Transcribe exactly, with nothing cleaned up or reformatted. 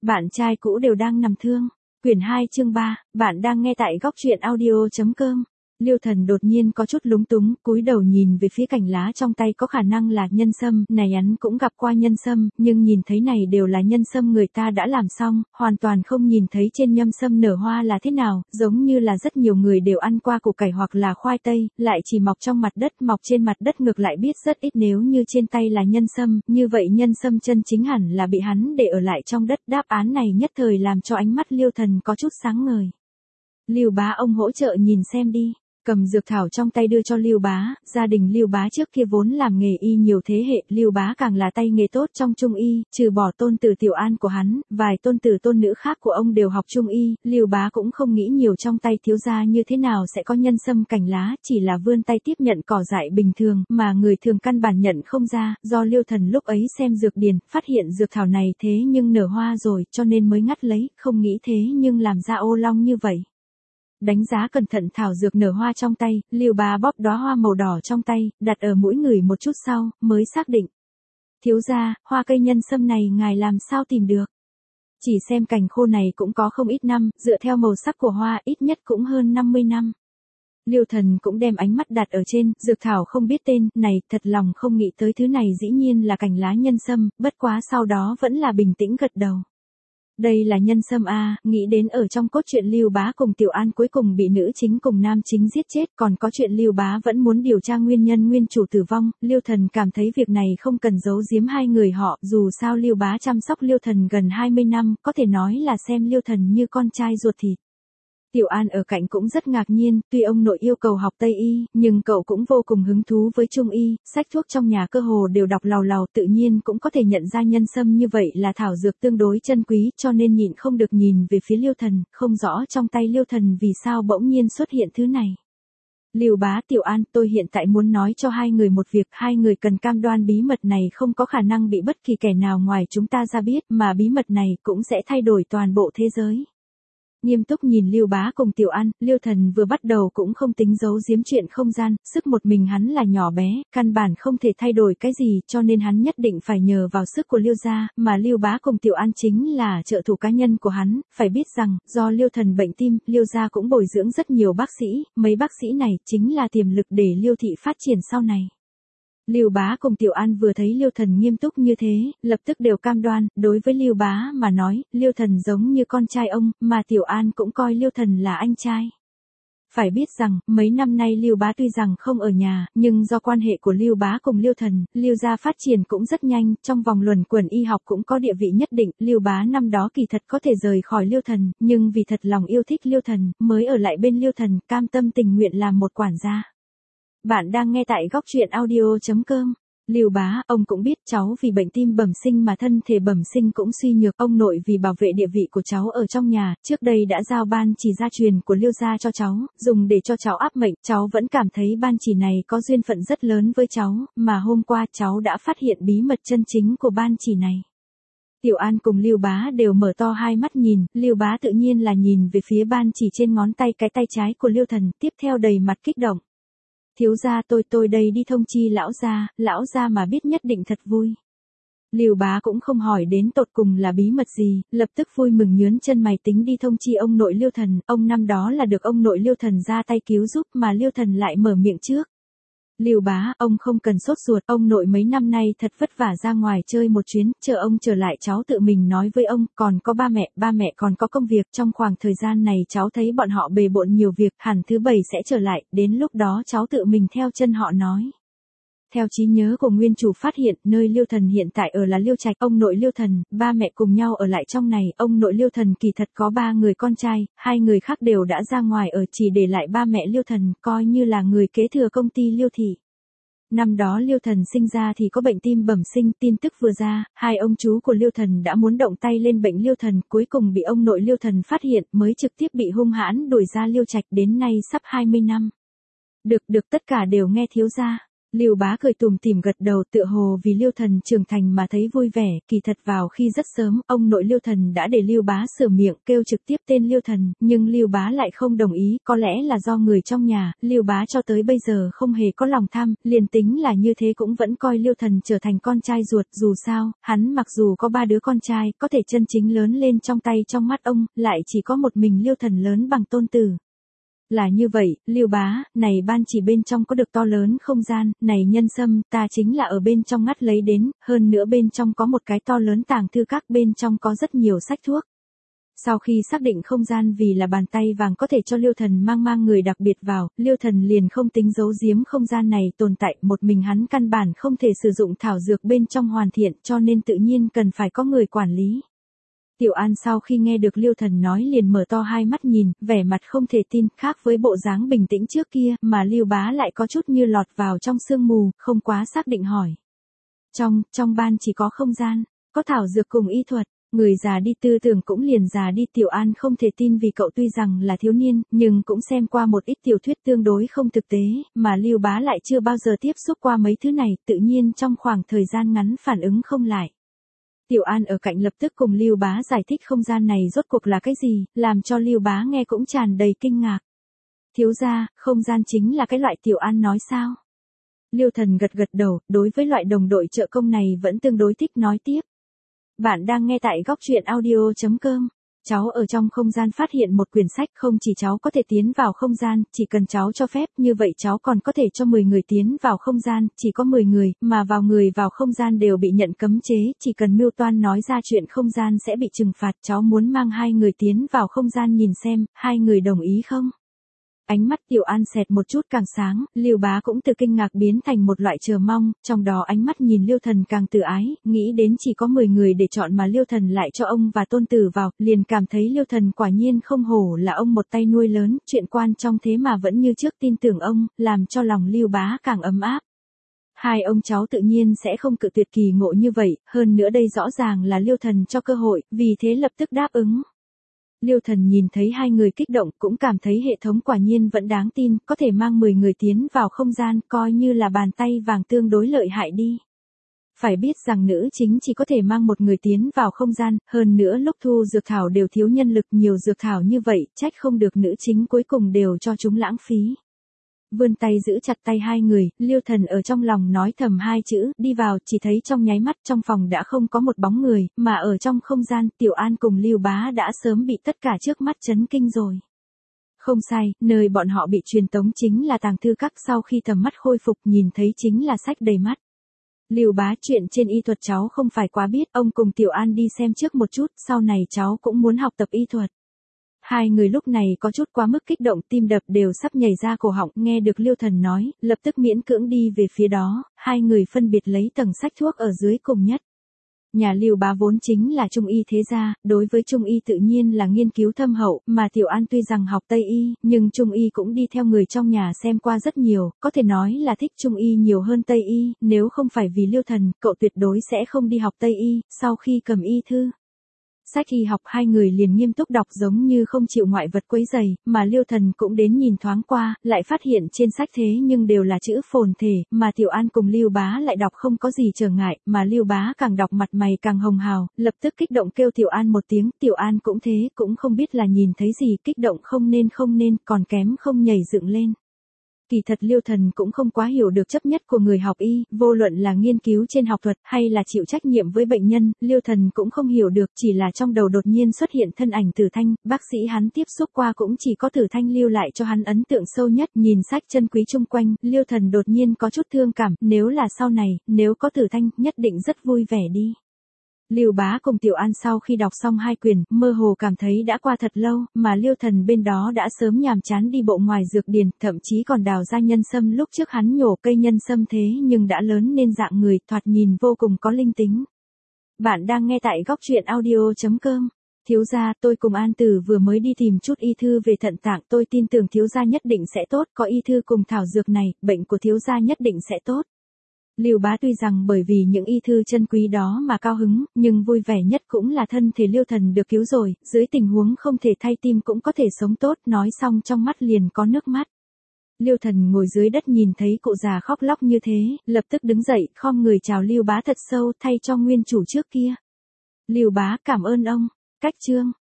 Bạn trai cũ đều đang nằm thương. Quyển hai chương ba, bạn đang nghe tại góc truyện audio.com. Liêu Thần đột nhiên có chút lúng túng, cúi đầu nhìn về phía cành lá trong tay có khả năng là nhân sâm, này hắn cũng gặp qua nhân sâm, nhưng nhìn thấy này đều là nhân sâm người ta đã làm xong, hoàn toàn không nhìn thấy trên nhâm sâm nở hoa là thế nào, giống như là rất nhiều người đều ăn qua củ cải hoặc là khoai tây, lại chỉ mọc trong mặt đất, mọc trên mặt đất ngược lại biết rất ít. Nếu như trên tay là nhân sâm, như vậy nhân sâm chân chính hẳn là bị hắn để ở lại trong đất. Đáp án này nhất thời làm cho ánh mắt Liêu Thần có chút sáng ngời. Lưu Bá ông hỗ trợ nhìn xem đi. Cầm dược thảo trong tay đưa cho Lưu Bá, gia đình Lưu Bá trước kia vốn làm nghề y nhiều thế hệ, Lưu Bá càng là tay nghề tốt trong trung y, trừ bỏ tôn tử Tiểu An của hắn, vài tôn tử tôn nữ khác của ông đều học trung y, Lưu Bá cũng không nghĩ nhiều trong tay thiếu gia như thế nào sẽ có nhân sâm cành lá, chỉ là vươn tay tiếp nhận cỏ dại bình thường, mà người thường căn bản nhận không ra, do Liêu Thần lúc ấy xem dược điển, phát hiện dược thảo này thế nhưng nở hoa rồi, cho nên mới ngắt lấy, không nghĩ thế nhưng làm ra ô long như vậy. Đánh giá cẩn thận thảo dược nở hoa trong tay, Lưu Bá bóp đóa hoa màu đỏ trong tay, đặt ở mũi người một chút sau, mới xác định. Thiếu gia, hoa cây nhân sâm này ngài làm sao tìm được? Chỉ xem cành khô này cũng có không ít năm, dựa theo màu sắc của hoa ít nhất cũng hơn năm mươi năm. Liêu Thần cũng đem ánh mắt đặt ở trên, dược thảo không biết tên, này, thật lòng không nghĩ tới thứ này dĩ nhiên là cành lá nhân sâm, bất quá sau đó vẫn là bình tĩnh gật đầu. Đây là nhân sâm a, nghĩ đến ở trong cốt truyện Lưu Bá cùng Tiểu An cuối cùng bị nữ chính cùng nam chính giết chết, còn có chuyện Lưu Bá vẫn muốn điều tra nguyên nhân nguyên chủ tử vong, Liêu Thần cảm thấy việc này không cần giấu giếm hai người họ, dù sao Lưu Bá chăm sóc Liêu Thần gần hai mươi năm, có thể nói là xem Liêu Thần như con trai ruột thịt. Tiểu An ở cạnh cũng rất ngạc nhiên, tuy ông nội yêu cầu học Tây y, nhưng cậu cũng vô cùng hứng thú với Trung y, sách thuốc trong nhà cơ hồ đều đọc làu làu, tự nhiên cũng có thể nhận ra nhân sâm như vậy là thảo dược tương đối chân quý, cho nên nhịn không được nhìn về phía Liêu Thần, không rõ trong tay Liêu Thần vì sao bỗng nhiên xuất hiện thứ này. Lưu Bá, Tiểu An, tôi hiện tại muốn nói cho hai người một việc, hai người cần cam đoan bí mật này không có khả năng bị bất kỳ kẻ nào ngoài chúng ta ra biết, mà bí mật này cũng sẽ thay đổi toàn bộ thế giới. Nghiêm túc nhìn Lưu Bá cùng Tiểu An, Liêu Thần vừa bắt đầu cũng không tính giấu giếm chuyện không gian, sức một mình hắn là nhỏ bé, căn bản không thể thay đổi cái gì, cho nên hắn nhất định phải nhờ vào sức của Liêu gia, mà Lưu Bá cùng Tiểu An chính là trợ thủ cá nhân của hắn, phải biết rằng, do Liêu Thần bệnh tim, Liêu gia cũng bồi dưỡng rất nhiều bác sĩ, mấy bác sĩ này chính là tiềm lực để Liêu thị phát triển sau này. Lưu Bá cùng Tiểu An vừa thấy Liêu Thần nghiêm túc như thế, lập tức đều cam đoan, đối với Lưu Bá mà nói, Liêu Thần giống như con trai ông, mà Tiểu An cũng coi Liêu Thần là anh trai. Phải biết rằng, mấy năm nay Lưu Bá tuy rằng không ở nhà, nhưng do quan hệ của Lưu Bá cùng Liêu Thần, Liêu gia phát triển cũng rất nhanh, trong vòng luẩn quẩn y học cũng có địa vị nhất định, Lưu Bá năm đó kỳ thật có thể rời khỏi Liêu Thần, nhưng vì thật lòng yêu thích Liêu Thần, mới ở lại bên Liêu Thần, cam tâm tình nguyện làm một quản gia. Bạn đang nghe tại góc truyện audio.com. Lưu Bá, ông cũng biết cháu vì bệnh tim bẩm sinh mà thân thể bẩm sinh cũng suy nhược, ông nội vì bảo vệ địa vị của cháu ở trong nhà, trước đây đã giao ban chỉ gia truyền của Liêu gia cho cháu, dùng để cho cháu áp mệnh, cháu vẫn cảm thấy ban chỉ này có duyên phận rất lớn với cháu, mà hôm qua cháu đã phát hiện bí mật chân chính của ban chỉ này. Tiểu An cùng Lưu Bá đều mở to hai mắt nhìn, Lưu Bá tự nhiên là nhìn về phía ban chỉ trên ngón tay cái tay trái của Liêu Thần, tiếp theo đầy mặt kích động. Thiếu gia, tôi tôi đây đi thông chi lão gia, lão gia mà biết nhất định thật vui. Lưu Bá cũng không hỏi đến tột cùng là bí mật gì, lập tức vui mừng nhướn chân mày tính đi thông chi ông nội Liêu Thần, ông năm đó là được ông nội Liêu Thần ra tay cứu giúp mà Liêu Thần lại mở miệng trước. Lưu Bá, ông không cần sốt ruột, ông nội mấy năm nay thật vất vả ra ngoài chơi một chuyến, chờ ông trở lại cháu tự mình nói với ông, còn có ba mẹ, ba mẹ còn có công việc, trong khoảng thời gian này cháu thấy bọn họ bề bộn nhiều việc, hẳn thứ bảy sẽ trở lại, đến lúc đó cháu tự mình theo chân họ nói. Theo trí nhớ của nguyên chủ phát hiện, nơi Liêu Thần hiện tại ở là Liêu Trạch, ông nội Liêu Thần, ba mẹ cùng nhau ở lại trong này, ông nội Liêu Thần kỳ thật có ba người con trai, hai người khác đều đã ra ngoài ở, chỉ để lại ba mẹ Liêu Thần, coi như là người kế thừa công ty Liêu thị. Năm đó Liêu Thần sinh ra thì có bệnh tim bẩm sinh, tin tức vừa ra, hai ông chú của Liêu Thần đã muốn động tay lên bệnh Liêu Thần, cuối cùng bị ông nội Liêu Thần phát hiện, mới trực tiếp bị hung hãn đuổi ra Liêu Trạch, đến nay sắp hai mươi năm. Được được tất cả đều nghe thiếu gia. Lưu Bá cười tủm tỉm gật đầu, tựa hồ vì Lưu Thần trưởng thành mà thấy vui vẻ. Kỳ thật vào khi rất sớm, ông nội Lưu Thần đã để Lưu Bá sửa miệng kêu trực tiếp tên Lưu Thần, nhưng Lưu Bá lại không đồng ý, có lẽ là do người trong nhà, Lưu Bá cho tới bây giờ không hề có lòng tham, liền tính là như thế cũng vẫn coi Lưu Thần trở thành con trai ruột. Dù sao, hắn mặc dù có ba đứa con trai, có thể chân chính lớn lên trong tay trong mắt ông, lại chỉ có một mình Lưu Thần lớn bằng tôn tử. Là như vậy, Lưu Bá, này ban chỉ bên trong có được to lớn không gian, này nhân sâm, ta chính là ở bên trong ngắt lấy đến, hơn nữa bên trong có một cái to lớn tàng thư các, bên trong có rất nhiều sách thuốc. Sau khi xác định không gian vì là bàn tay vàng có thể cho Lưu Thần mang mang người đặc biệt vào, Lưu Thần liền không tính giấu giếm không gian này tồn tại, một mình hắn căn bản không thể sử dụng thảo dược bên trong hoàn thiện, cho nên tự nhiên cần phải có người quản lý. Tiểu An sau khi nghe được Lưu Thần nói liền mở to hai mắt nhìn, vẻ mặt không thể tin, khác với bộ dáng bình tĩnh trước kia, mà Lưu Bá lại có chút như lọt vào trong sương mù, không quá xác định hỏi. Trong, trong ban chỉ có không gian, có thảo dược cùng y thuật, người già đi tư tưởng cũng liền già đi. Tiểu An không thể tin vì cậu tuy rằng là thiếu niên, nhưng cũng xem qua một ít tiểu thuyết tương đối không thực tế, mà Lưu Bá lại chưa bao giờ tiếp xúc qua mấy thứ này, tự nhiên trong khoảng thời gian ngắn phản ứng không lại. Tiểu An ở cạnh lập tức cùng Lưu Bá giải thích không gian này rốt cuộc là cái gì, làm cho Lưu Bá nghe cũng tràn đầy kinh ngạc. Thiếu gia, không gian chính là cái loại Tiểu An nói sao? Lưu Thần gật gật đầu, đối với loại đồng đội trợ công này vẫn tương đối thích, nói tiếp. Bạn đang nghe tại góc truyện audio chấm com. Cháu ở trong không gian phát hiện một quyển sách, không chỉ cháu có thể tiến vào không gian, chỉ cần cháu cho phép, như vậy cháu còn có thể cho mười người tiến vào không gian, chỉ có mười người, mà vào người vào không gian đều bị nhận cấm chế, chỉ cần mưu toan nói ra chuyện không gian sẽ bị trừng phạt. Cháu muốn mang hai người tiến vào không gian nhìn xem, hai người đồng ý không? Ánh mắt Tiểu An xẹt một chút càng sáng, Lưu Bá cũng từ kinh ngạc biến thành một loại chờ mong, trong đó ánh mắt nhìn Lưu Thần càng từ ái, nghĩ đến chỉ có mười người để chọn mà Lưu Thần lại cho ông và tôn tử vào, liền cảm thấy Lưu Thần quả nhiên không hổ là ông một tay nuôi lớn, chuyện quan trong thế mà vẫn như trước tin tưởng ông, làm cho lòng Lưu Bá càng ấm áp. Hai ông cháu tự nhiên sẽ không cự tuyệt kỳ ngộ như vậy, hơn nữa đây rõ ràng là Lưu Thần cho cơ hội, vì thế lập tức đáp ứng. Lưu Thần nhìn thấy hai người kích động, cũng cảm thấy hệ thống quả nhiên vẫn đáng tin, có thể mang mười người tiến vào không gian, coi như là bàn tay vàng tương đối lợi hại đi. Phải biết rằng nữ chính chỉ có thể mang một người tiến vào không gian, hơn nữa lúc thu dược thảo đều thiếu nhân lực, nhiều dược thảo như vậy, trách không được nữ chính cuối cùng đều cho chúng lãng phí. Vươn tay giữ chặt tay hai người, Lưu Thần ở trong lòng nói thầm hai chữ, đi vào, chỉ thấy trong nháy mắt trong phòng đã không có một bóng người, mà ở trong không gian, Tiểu An cùng Lưu Bá đã sớm bị tất cả trước mắt chấn kinh rồi. Không sai, nơi bọn họ bị truyền tống chính là tàng thư các, sau khi tầm mắt khôi phục nhìn thấy chính là sách đầy mắt. Lưu Bá, chuyện trên y thuật cháu không phải quá biết, ông cùng Tiểu An đi xem trước một chút, sau này cháu cũng muốn học tập y thuật. Hai người lúc này có chút quá mức kích động, tim đập đều sắp nhảy ra cổ họng, nghe được Lưu Thần nói, lập tức miễn cưỡng đi về phía đó, hai người phân biệt lấy tầng sách thuốc ở dưới cùng nhất. Nhà Lưu Bá vốn chính là trung y thế gia, đối với trung y tự nhiên là nghiên cứu thâm hậu, mà Tiểu An tuy rằng học Tây y, nhưng trung y cũng đi theo người trong nhà xem qua rất nhiều, có thể nói là thích trung y nhiều hơn Tây y, nếu không phải vì Lưu Thần, cậu tuyệt đối sẽ không đi học Tây y. Sau khi cầm y thư sách y học, hai người liền nghiêm túc đọc giống như không chịu ngoại vật quấy rầy, mà Lưu Thần cũng đến nhìn thoáng qua, lại phát hiện trên sách thế nhưng đều là chữ phồn thể, mà Tiểu An cùng Lưu Bá lại đọc không có gì trở ngại, mà Lưu Bá càng đọc mặt mày càng hồng hào, lập tức kích động kêu Tiểu An một tiếng, Tiểu An cũng thế, cũng không biết là nhìn thấy gì, kích động không nên không nên, còn kém không nhảy dựng lên. Kỳ thật Lưu Thần cũng không quá hiểu được chấp nhất của người học y, vô luận là nghiên cứu trên học thuật hay là chịu trách nhiệm với bệnh nhân, Lưu Thần cũng không hiểu được, chỉ là trong đầu đột nhiên xuất hiện thân ảnh Tử Thanh, bác sĩ hắn tiếp xúc qua cũng chỉ có Tử Thanh lưu lại cho hắn ấn tượng sâu nhất, nhìn sách chân quý chung quanh, Lưu Thần đột nhiên có chút thương cảm, nếu là sau này, nếu có Tử Thanh, nhất định rất vui vẻ đi. Lưu Bá cùng Tiểu An sau khi đọc xong hai quyển, mơ hồ cảm thấy đã qua thật lâu, mà Lưu Thần bên đó đã sớm nhàm chán đi bộ ngoài dược điền, thậm chí còn đào ra nhân sâm, lúc trước hắn nhổ cây nhân sâm thế nhưng đã lớn nên dạng người, thoạt nhìn vô cùng có linh tính. Bạn đang nghe tại góc truyện audio chấm com. Thiếu gia, tôi cùng An Tử vừa mới đi tìm chút y thư về thận tạng, tôi tin tưởng thiếu gia nhất định sẽ tốt, có y thư cùng thảo dược này, bệnh của thiếu gia nhất định sẽ tốt. Lưu Bá tuy rằng bởi vì những y thư chân quý đó mà cao hứng, nhưng vui vẻ nhất cũng là thân thể Lưu Thần được cứu rồi, dưới tình huống không thể thay tim cũng có thể sống tốt, nói xong trong mắt liền có nước mắt. Liêu Thần ngồi dưới đất nhìn thấy cụ già khóc lóc như thế, lập tức đứng dậy, khom người chào Lưu Bá thật sâu thay cho nguyên chủ trước kia. Lưu Bá cảm ơn ông. Cách chương